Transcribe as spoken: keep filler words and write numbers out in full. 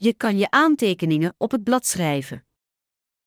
Je kan je aantekeningen op het blad schrijven.